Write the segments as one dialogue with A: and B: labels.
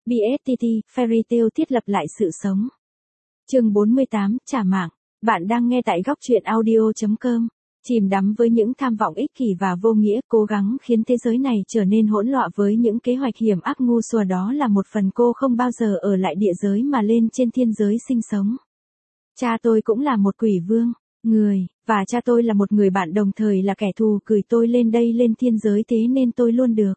A: BSTT, Fairy Tail thiết lập lại sự sống. Chương 48, trả mạng. Bạn đang nghe tại góc truyện audio.com. Chìm đắm với những tham vọng ích kỷ và vô nghĩa, cố gắng khiến thế giới này trở nên hỗn loạn với những kế hoạch hiểm ác ngu xua, đó là một phần cô không bao giờ ở lại địa giới mà lên trên thiên giới sinh sống. Cha tôi cũng là một quỷ vương, và cha tôi là một người bạn đồng thời là kẻ thù gửi tôi lên đây lên thiên giới, thế nên tôi luôn được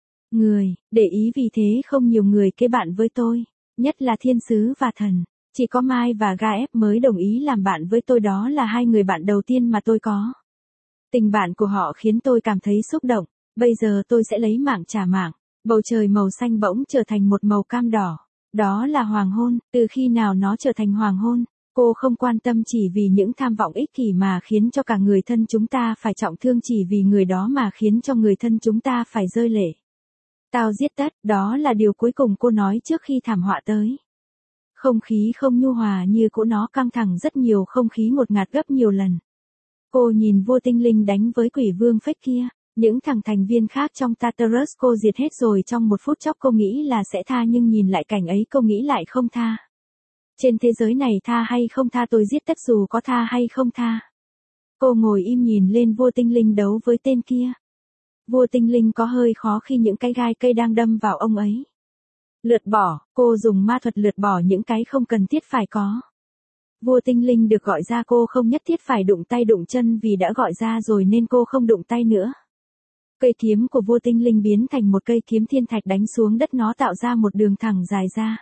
A: để ý, vì thế không nhiều người kết bạn với tôi, nhất là thiên sứ và thần. Chỉ có Mai và Gaep mới đồng ý làm bạn với tôi, đó là hai người bạn đầu tiên mà tôi có. Tình bạn của họ khiến tôi cảm thấy xúc động, bây giờ tôi sẽ lấy mạng trả mạng. Bầu trời màu xanh bỗng trở thành một màu cam đỏ. Đó là hoàng hôn, từ khi nào nó trở thành hoàng hôn? Cô không quan tâm, chỉ vì những tham vọng ích kỷ mà khiến cho cả người thân chúng ta phải trọng thương, chỉ vì người đó mà khiến cho người thân chúng ta phải rơi lệ. Tao giết tất, đó là điều cuối cùng cô nói trước khi thảm họa tới. Không khí không nhu hòa như cũ, nó căng thẳng rất nhiều, không khí ngột ngạt gấp nhiều lần. Cô nhìn vua tinh linh đánh với quỷ vương phách kia, những thằng thành viên khác trong Tartarus cô diệt hết rồi trong một phút chốc. Cô nghĩ là sẽ tha, nhưng nhìn lại cảnh ấy cô nghĩ lại không tha. Trên thế giới này tha hay không tha, tôi giết tất dù có tha hay không tha. Cô ngồi im nhìn lên vua tinh linh đấu với tên kia. Vua tinh linh có hơi khó khi những cái gai cây đang đâm vào ông ấy. Lượt bỏ, cô dùng ma thuật lượt bỏ những cái không cần thiết phải có. Vua tinh linh được gọi ra, cô không nhất thiết phải đụng tay đụng chân, vì đã gọi ra rồi nên cô không đụng tay nữa. Cây kiếm của vua tinh linh biến thành một cây kiếm thiên thạch đánh xuống đất, nó tạo ra một đường thẳng dài ra.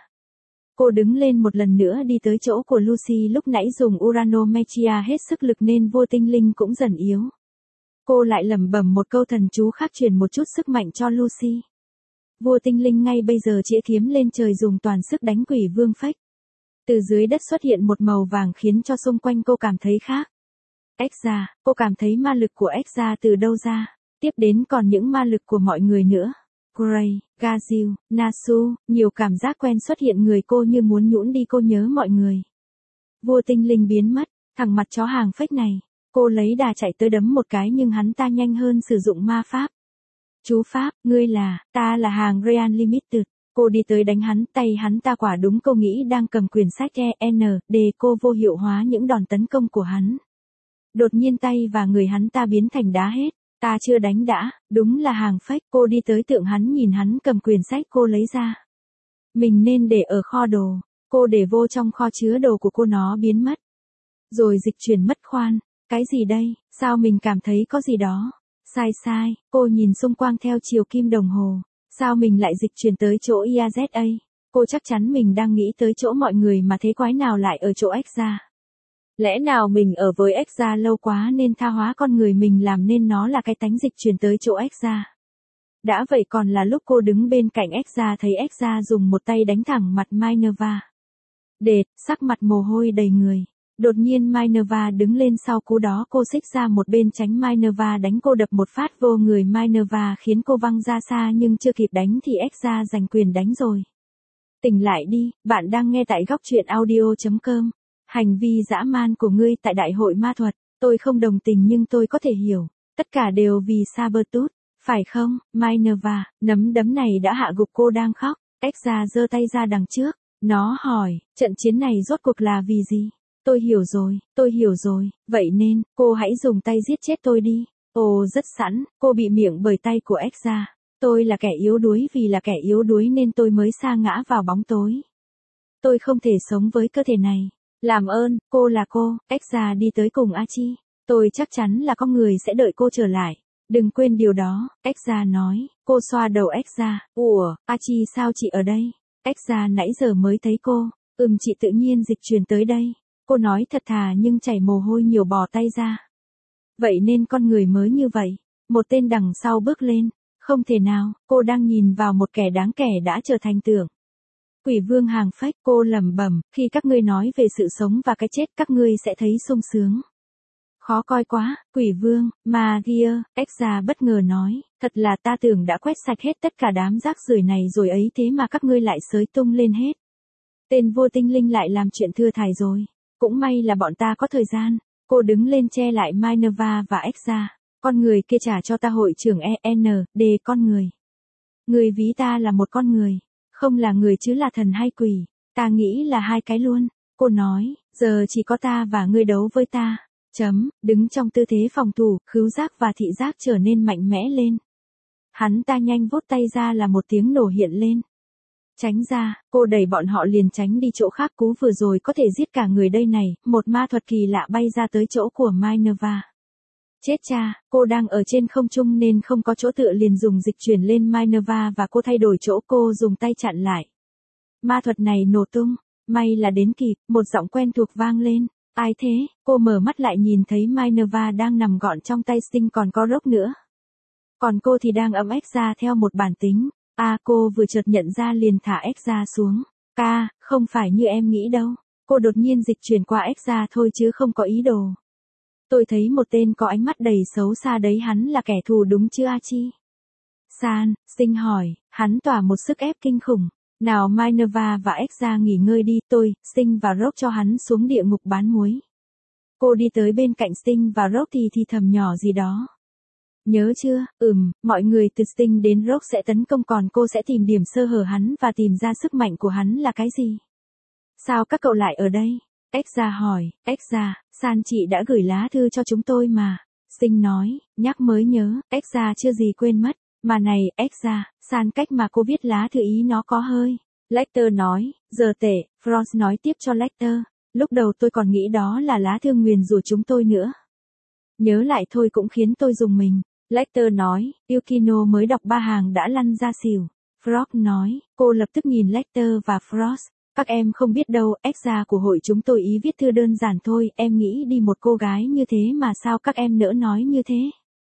A: Cô đứng lên một lần nữa đi tới chỗ của Lucy, lúc nãy dùng Uranometria hết sức lực nên vua tinh linh cũng dần yếu. Cô lại lẩm bẩm một câu thần chú khác truyền một chút sức mạnh cho Lucy. Vua tinh linh ngay bây giờ chĩa kiếm lên trời dùng toàn sức đánh quỷ vương phách. Từ dưới đất xuất hiện một màu vàng khiến cho xung quanh cô cảm thấy khác. Exa, cô cảm thấy ma lực của Exa từ đâu ra, tiếp đến còn những ma lực của mọi người nữa. Gray, Gazil, Nasu, nhiều cảm giác quen xuất hiện người cô như muốn nhũn đi, cô nhớ mọi người. Vua tinh linh biến mất, thằng mặt chó hàng phách này. Cô lấy đà chạy tới đấm một cái nhưng hắn ta nhanh hơn, sử dụng ma pháp. Chú pháp, ta là hàng Real Limited. Cô đi tới đánh hắn, tay hắn ta quả đúng cô nghĩ đang cầm quyển sách END, cô vô hiệu hóa những đòn tấn công của hắn. Đột nhiên tay và người hắn ta biến thành đá hết. Ta chưa đánh đã, đúng là hàng fake. Cô đi tới tượng hắn, nhìn hắn cầm quyển sách, cô lấy ra. Mình nên để ở kho đồ. Cô để vô trong kho chứa đồ của cô, nó biến mất. Rồi dịch chuyển mất. Khoan, cái gì đây, sao mình cảm thấy có gì đó. Sai, cô nhìn xung quanh theo chiều kim đồng hồ. Sao mình lại dịch chuyển tới chỗ IAZA? Cô chắc chắn mình đang nghĩ tới chỗ mọi người mà, thế quái nào lại ở chỗ Exa? Lẽ nào mình ở với Exa lâu quá nên tha hóa con người mình làm nên nó là cái tánh dịch chuyển tới chỗ Exa? Đã vậy còn là lúc cô đứng bên cạnh Exa thấy Exa dùng một tay đánh thẳng mặt Minerva. Đệt, sắc mặt mồ hôi đầy người. Đột nhiên Minerva đứng lên, sau cú đó cô xích ra một bên tránh Minerva đánh, cô đập một phát vô người Minerva khiến cô văng ra xa, nhưng chưa kịp đánh thì Exa giành quyền đánh rồi. Tỉnh lại đi, bạn đang nghe tại góc truyện audio.com. Hành vi dã man của ngươi tại đại hội ma thuật, tôi không đồng tình nhưng tôi có thể hiểu. Tất cả đều vì Sabertooth, phải không, Minerva? Nắm đấm này đã hạ gục cô đang khóc. Exa giơ tay ra đằng trước. Nó hỏi, trận chiến này rốt cuộc là vì gì? Tôi hiểu rồi, vậy nên, cô hãy dùng tay giết chết tôi đi. Ồ, rất sẵn, cô bị miệng bởi tay của Exa. Tôi là kẻ yếu đuối, vì là kẻ yếu đuối nên tôi mới sa ngã vào bóng tối. Tôi không thể sống với cơ thể này. Làm ơn, cô là cô. Exa đi tới cùng Archie. Tôi chắc chắn là có người sẽ đợi cô trở lại. Đừng quên điều đó, Exa nói. Cô xoa đầu Exa. Ủa, Archie sao chị ở đây? Exa nãy giờ mới thấy cô. Chị tự nhiên dịch chuyển tới đây. Cô nói thật thà nhưng chảy mồ hôi nhiều, bỏ tay ra. Vậy nên con người mới như vậy. Một tên đằng sau bước lên. Không thể nào, cô đang nhìn vào một kẻ đáng kể đã trở thành tưởng. Quỷ vương hàng phách, cô lẩm bẩm, khi các ngươi nói về sự sống và cái chết các ngươi sẽ thấy sung sướng. Khó coi quá, quỷ vương, Magia, Exa bất ngờ nói, thật là ta tưởng đã quét sạch hết tất cả đám rác rưởi này rồi ấy, thế mà các ngươi lại xới tung lên hết. Tên vua tinh linh lại làm chuyện thừa thải rồi. Cũng may là bọn ta có thời gian. Cô đứng lên che lại Minerva và Exa. Con người kia trả cho ta hội trưởng END, con người. Người ví ta là một con người. Không là người chứ là thần hay quỷ. Ta nghĩ là hai cái luôn. Cô nói, giờ chỉ có ta và ngươi đấu với ta. Đứng trong tư thế phòng thủ, khứu giác và thị giác trở nên mạnh mẽ lên. Hắn ta nhanh vút tay ra là một tiếng nổ hiện lên. Tránh ra, cô đẩy bọn họ liền tránh đi chỗ khác. Cú vừa rồi có thể giết cả người đây này. Một ma thuật kỳ lạ bay ra tới chỗ của Minerva. Chết cha, cô đang ở trên không trung nên không có chỗ tựa liền dùng dịch chuyển lên Minerva và cô thay đổi chỗ, cô dùng tay chặn lại. Ma thuật này nổ tung, may là đến kịp, một giọng quen thuộc vang lên. Ai thế? Cô mở mắt lại nhìn thấy Minerva đang nằm gọn trong tay Sting, còn có Rogue nữa. Còn cô thì đang ấm ếch ra theo một bản tính. Cô vừa chợt nhận ra liền thả ếch ra xuống. Không phải như em nghĩ đâu. Cô đột nhiên dịch chuyển qua ếch ra thôi chứ không có ý đồ. Tôi thấy một tên có ánh mắt đầy xấu xa đấy, hắn là kẻ thù đúng chứ Archie? San, Sting hỏi, hắn tỏa một sức ép kinh khủng. Nào Minerva và Exa nghỉ ngơi đi, tôi, Sting và Rogue cho hắn xuống địa ngục bán muối. Cô đi tới bên cạnh Sting và Rogue thì thầm nhỏ gì đó. Nhớ chưa, mọi người từ Sting đến Rogue sẽ tấn công, còn cô sẽ tìm điểm sơ hở hắn và tìm ra sức mạnh của hắn là cái gì. Sao các cậu lại ở đây? Exa hỏi, Exa, San chị đã gửi lá thư cho chúng tôi mà. Sting nói, nhắc mới nhớ, Exa chưa gì quên mất. Mà này, Exa, San cách mà cô viết lá thư ý nó có hơi. Lecter nói, giờ tệ, Frost nói tiếp cho Lecter. Lúc đầu tôi còn nghĩ đó là lá thư nguyền rủa chúng tôi nữa. Nhớ lại thôi cũng khiến tôi rùng mình. Lecter nói, Yukino mới đọc 3 hàng đã lăn ra xỉu. Frost nói, cô lập tức nhìn Lecter và Frost. Các em không biết đâu, Exa của hội chúng tôi ý viết thư đơn giản thôi, em nghĩ đi một cô gái như thế mà sao các em nỡ nói như thế?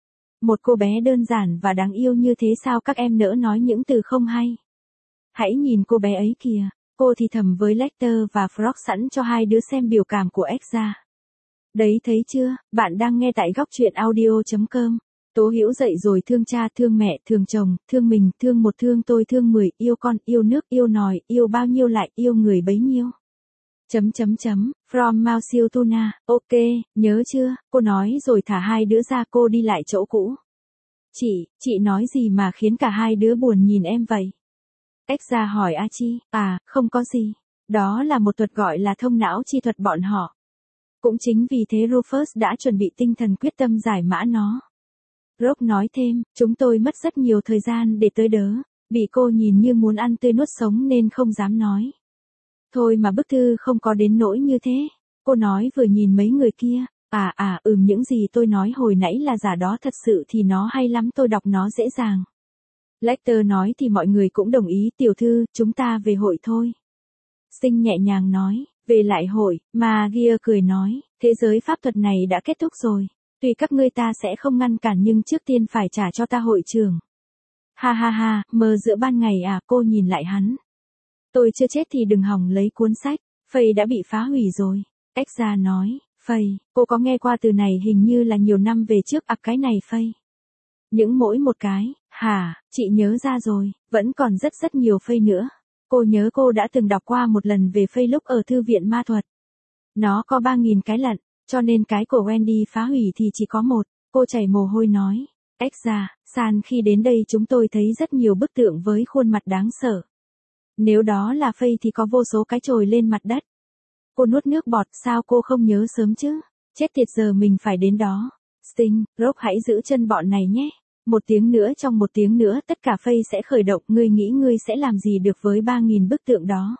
A: Một cô bé đơn giản và đáng yêu như thế sao các em nỡ nói những từ không hay? Hãy nhìn cô bé ấy kìa, cô thì thầm với Lecter và Frog sẵn cho hai đứa xem biểu cảm của Exa. Đấy thấy chưa, bạn đang nghe tại góc truyện audio.com. Tố Hữu dậy rồi, thương cha, thương mẹ, thương chồng, thương mình, thương một, thương tôi, thương 10, yêu con, yêu nước, yêu nòi, yêu bao nhiêu lại, yêu người bấy nhiêu. From Mao Siêu Tuna, ok, nhớ chưa, cô nói rồi thả hai đứa ra, cô đi lại chỗ cũ. Chị nói gì mà khiến cả hai đứa buồn nhìn em vậy? Exa hỏi Archie, không có gì. Đó là một thuật gọi là thông não chi thuật bọn họ. Cũng chính vì thế Rufus đã chuẩn bị tinh thần quyết tâm giải mã nó. Rogue nói thêm, chúng tôi mất rất nhiều thời gian để tới đỡ, bị cô nhìn như muốn ăn tươi nuốt sống nên không dám nói. Thôi mà bức thư không có đến nỗi như thế. Cô nói vừa nhìn mấy người kia. Những gì tôi nói hồi nãy là giả đó, thật sự thì nó hay lắm, tôi đọc nó dễ dàng. Lecter nói thì mọi người cũng đồng ý, tiểu thư, chúng ta về hội thôi. Sting nhẹ nhàng nói, về lại hội, mà Gia cười nói, thế giới pháp thuật này đã kết thúc rồi. Tùy các ngươi, ta sẽ không ngăn cản, nhưng trước tiên phải trả cho ta hội trưởng. Ha, mơ giữa ban ngày à? Cô nhìn lại hắn. Tôi chưa chết thì đừng hòng lấy cuốn sách, Faye đã bị phá hủy rồi. Exa nói, Faye, cô có nghe qua từ này hình như là nhiều năm về trước. Cái này Faye. Những mỗi một cái, chị nhớ ra rồi, vẫn còn rất nhiều Faye nữa. Cô nhớ cô đã từng đọc qua một lần về Faye lúc ở thư viện ma thuật. Nó có 3.000 cái lận, cho nên cái của Wendy phá hủy thì chỉ có một. Cô chảy mồ hôi nói, Exa, San, khi đến đây chúng tôi thấy rất nhiều bức tượng với khuôn mặt đáng sợ. Nếu đó là Faye thì có vô số cái trồi lên mặt đất. Cô nuốt nước bọt, sao cô không nhớ sớm chứ? Chết tiệt, giờ mình phải đến đó. Sting, Rogue hãy giữ chân bọn này nhé. Trong một tiếng nữa tất cả Faye sẽ khởi động, ngươi nghĩ ngươi sẽ làm gì được với 3.000 bức tượng đó?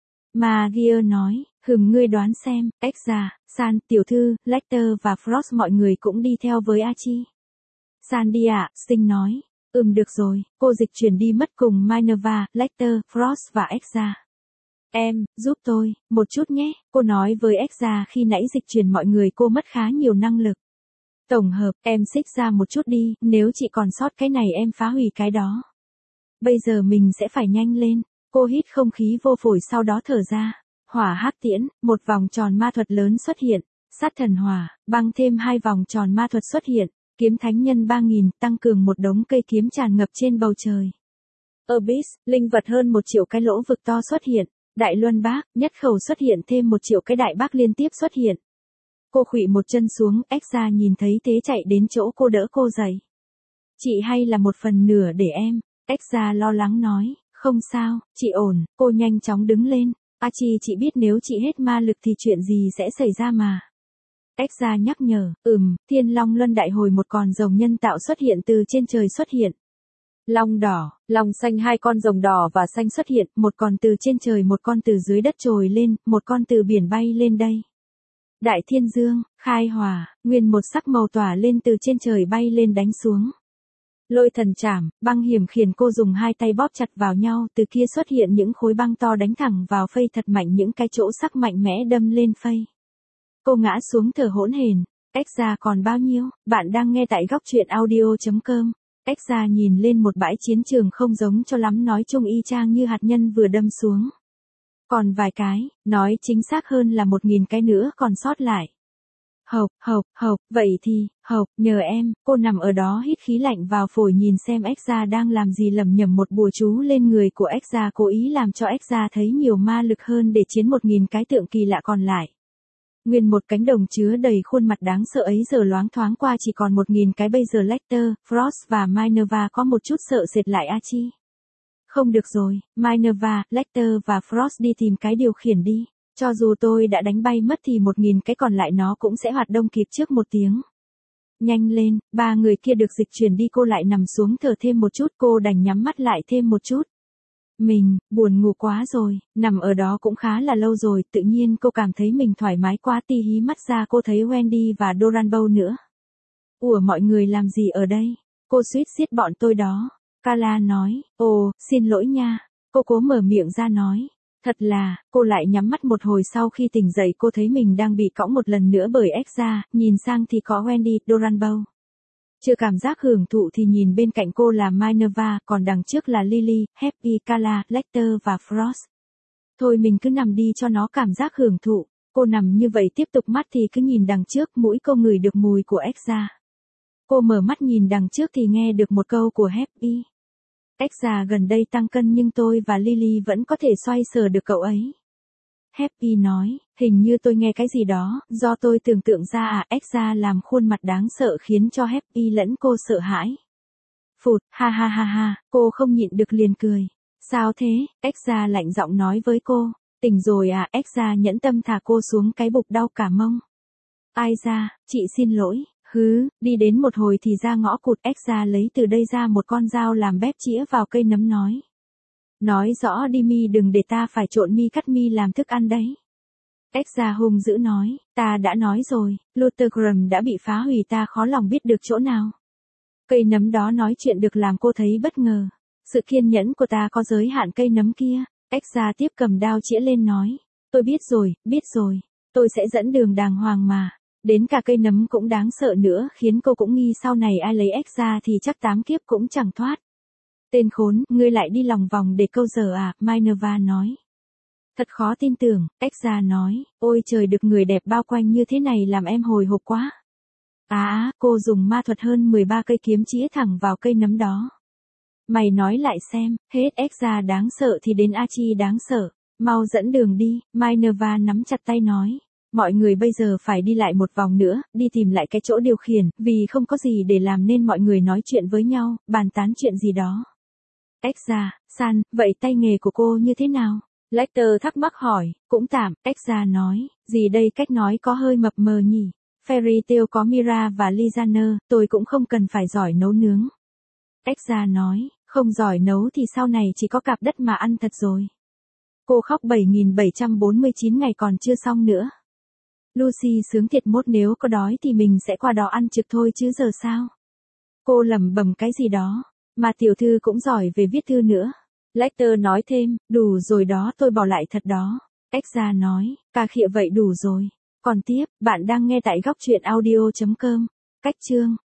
A: Mà Gia nói, ngươi đoán xem, Exa, San, tiểu thư, Lecter và Frost mọi người cũng đi theo với Archie. San đi ạ, Sting nói. Được rồi, cô dịch chuyển đi mất cùng Minerva, Lecter, Frost và Exa. Em, giúp tôi, một chút nhé, cô nói với Exa khi nãy dịch chuyển mọi người cô mất khá nhiều năng lực. Tổng hợp, em xích ra một chút đi, nếu chị còn sót cái này em phá hủy cái đó. Bây giờ mình sẽ phải nhanh lên, cô hít không khí vô phổi sau đó thở ra. Hỏa hắc tiễn, một vòng tròn ma thuật lớn xuất hiện, sát thần hỏa, băng thêm 2 vòng tròn ma thuật xuất hiện. Kiếm thánh nhân 3.000, tăng cường một đống cây kiếm tràn ngập trên bầu trời. Abyss, linh vật hơn 1 triệu cái lỗ vực to xuất hiện. Đại luân bác, nhất khẩu xuất hiện, thêm 1 triệu cái đại bác liên tiếp xuất hiện. Cô khuỵu một chân xuống, Exa nhìn thấy thế chạy đến chỗ cô đỡ cô dậy. Chị hay là 1/4 để em, Exa lo lắng nói, Không sao, chị ổn, cô nhanh chóng đứng lên. Chị biết nếu chị hết ma lực thì chuyện gì sẽ xảy ra mà. Exra nhắc nhở, Thiên Long Luân Đại Hồi một con rồng nhân tạo xuất hiện từ trên trời xuất hiện. Long đỏ, long xanh, hai con rồng đỏ và xanh xuất hiện, một con từ trên trời, một con từ dưới đất trồi lên, một con từ biển bay lên đây. Đại Thiên Dương, khai hỏa, nguyên một sắc màu tỏa lên từ trên trời bay lên đánh xuống. Lôi thần trảm, băng hiểm khiển, cô dùng hai tay bóp chặt vào nhau, từ kia xuất hiện những khối băng to đánh thẳng vào phây thật mạnh, những cái chỗ sắc mạnh mẽ đâm lên phây. Cô ngã xuống thở hỗn hển. Exra còn bao nhiêu? Bạn đang nghe tại góc truyện audio.com. Exra nhìn lên một bãi chiến trường không giống cho lắm, nói chung y chang như hạt nhân vừa đâm xuống. Còn vài cái, nói chính xác hơn là 1000 cái nữa còn sót lại. Hộc, vậy thì, nhờ em, cô nằm ở đó hít khí lạnh vào phổi nhìn xem Exra đang làm gì, lẩm nhẩm một bùa chú lên người của Exra, cố ý làm cho Exra thấy nhiều ma lực hơn để chiến 1000 cái tượng kỳ lạ còn lại. Nguyên một cánh đồng chứa đầy khuôn mặt đáng sợ ấy giờ loáng thoáng qua chỉ còn 1000 cái, bây giờ Lecter, Frost và Minerva có một chút sợ sệt lại Archie. Không được rồi, Minerva, Lecter và Frost đi tìm cái điều khiển đi. Cho dù tôi đã đánh bay mất thì 1000 cái còn lại nó cũng sẽ hoạt động kịp trước 1 tiếng. Nhanh lên, 3 người kia được dịch chuyển đi, cô lại nằm xuống thở thêm một chút, cô đành nhắm mắt lại thêm một chút. Mình, buồn ngủ quá rồi, nằm ở đó cũng khá là lâu rồi, tự nhiên cô cảm thấy mình thoải mái quá, tí hí mắt ra cô thấy Wendy và Doranbow nữa. Ủa, mọi người làm gì ở đây? Cô suýt giết bọn tôi đó. Carla nói, ồ, xin lỗi nha. Cô cố mở miệng ra nói. Thật là, cô lại nhắm mắt một hồi, sau khi tỉnh dậy cô thấy mình đang bị cõng một lần nữa bởi Exra, nhìn sang thì có Wendy, Doranbow. Chưa cảm giác hưởng thụ thì nhìn bên cạnh cô là Minerva, còn đằng trước là Lily, Happy, Carla, Lecter và Frost. Thôi mình cứ nằm đi cho nó cảm giác hưởng thụ. Cô nằm như vậy tiếp tục, mắt thì cứ nhìn đằng trước, mũi cô ngửi được mùi của Exra. Cô mở mắt nhìn đằng trước thì nghe được một câu của Happy. Exra gần đây tăng cân nhưng tôi và Lily vẫn có thể xoay sở được cậu ấy. Happy nói, hình như tôi nghe cái gì đó, do tôi tưởng tượng ra à. Exra làm khuôn mặt đáng sợ khiến cho Happy lẫn cô sợ hãi. Phụt, ha, cô không nhịn được liền cười. Sao thế? Exra lạnh giọng nói với cô. Tỉnh rồi à? Exra nhẫn tâm thả cô xuống cái bục đau cả mông. Ai ra, chị xin lỗi. Đi đến một hồi thì ra ngõ cụt. Exra lấy từ đây ra một con dao làm bếp chĩa vào cây nấm nói. Nói rõ đi mi, đừng để ta phải trộn mi cắt mi làm thức ăn đấy. Exra hung dữ nói, ta đã nói rồi, Luthergram đã bị phá hủy, ta khó lòng biết được chỗ nào. Cây nấm đó nói chuyện được làm cô thấy bất ngờ. Sự kiên nhẫn của ta có giới hạn cây nấm kia. Exra tiếp cầm đao chĩa lên nói. Tôi biết rồi. Tôi sẽ dẫn đường đàng hoàng mà. Đến cả cây nấm cũng đáng sợ nữa, khiến cô cũng nghi sau này ai lấy Exra thì chắc 8 kiếp cũng chẳng thoát. Tên khốn, ngươi lại đi lòng vòng để câu giờ à? Minerva nói. Thật khó tin tưởng, Exra nói. Ôi trời, được người đẹp bao quanh như thế này làm em hồi hộp quá. Cô dùng ma thuật hơn 13 cây kiếm chĩa thẳng vào cây nấm đó. Mày nói lại xem, hết Exra đáng sợ thì đến Archie đáng sợ. Mau dẫn đường đi, Minerva nắm chặt tay nói. Mọi người bây giờ phải đi lại một vòng nữa, đi tìm lại cái chỗ điều khiển, vì không có gì để làm nên mọi người nói chuyện với nhau, bàn tán chuyện gì đó. Exra, San, vậy tay nghề của cô như thế nào? Lecter thắc mắc hỏi, cũng tạm. Exra nói, gì đây, cách nói có hơi mập mờ nhỉ? Fairy Tail có Mira và Lizaner, tôi cũng không cần phải giỏi nấu nướng. Exra nói, không giỏi nấu thì sau này chỉ có cạp đất mà ăn thật rồi. Cô khóc 7749 ngày còn chưa xong nữa. Lucy sướng thiệt, mốt nếu có đói thì mình sẽ qua đó ăn trực thôi chứ giờ sao? Cô lẩm bẩm cái gì đó, mà tiểu thư cũng giỏi về viết thư nữa. Lecter nói thêm, đủ rồi đó, tôi bỏ lại thật đó. Exra nói, cà khịa vậy đủ rồi. Còn tiếp, bạn đang nghe tại góc truyện audio.com. Cách chương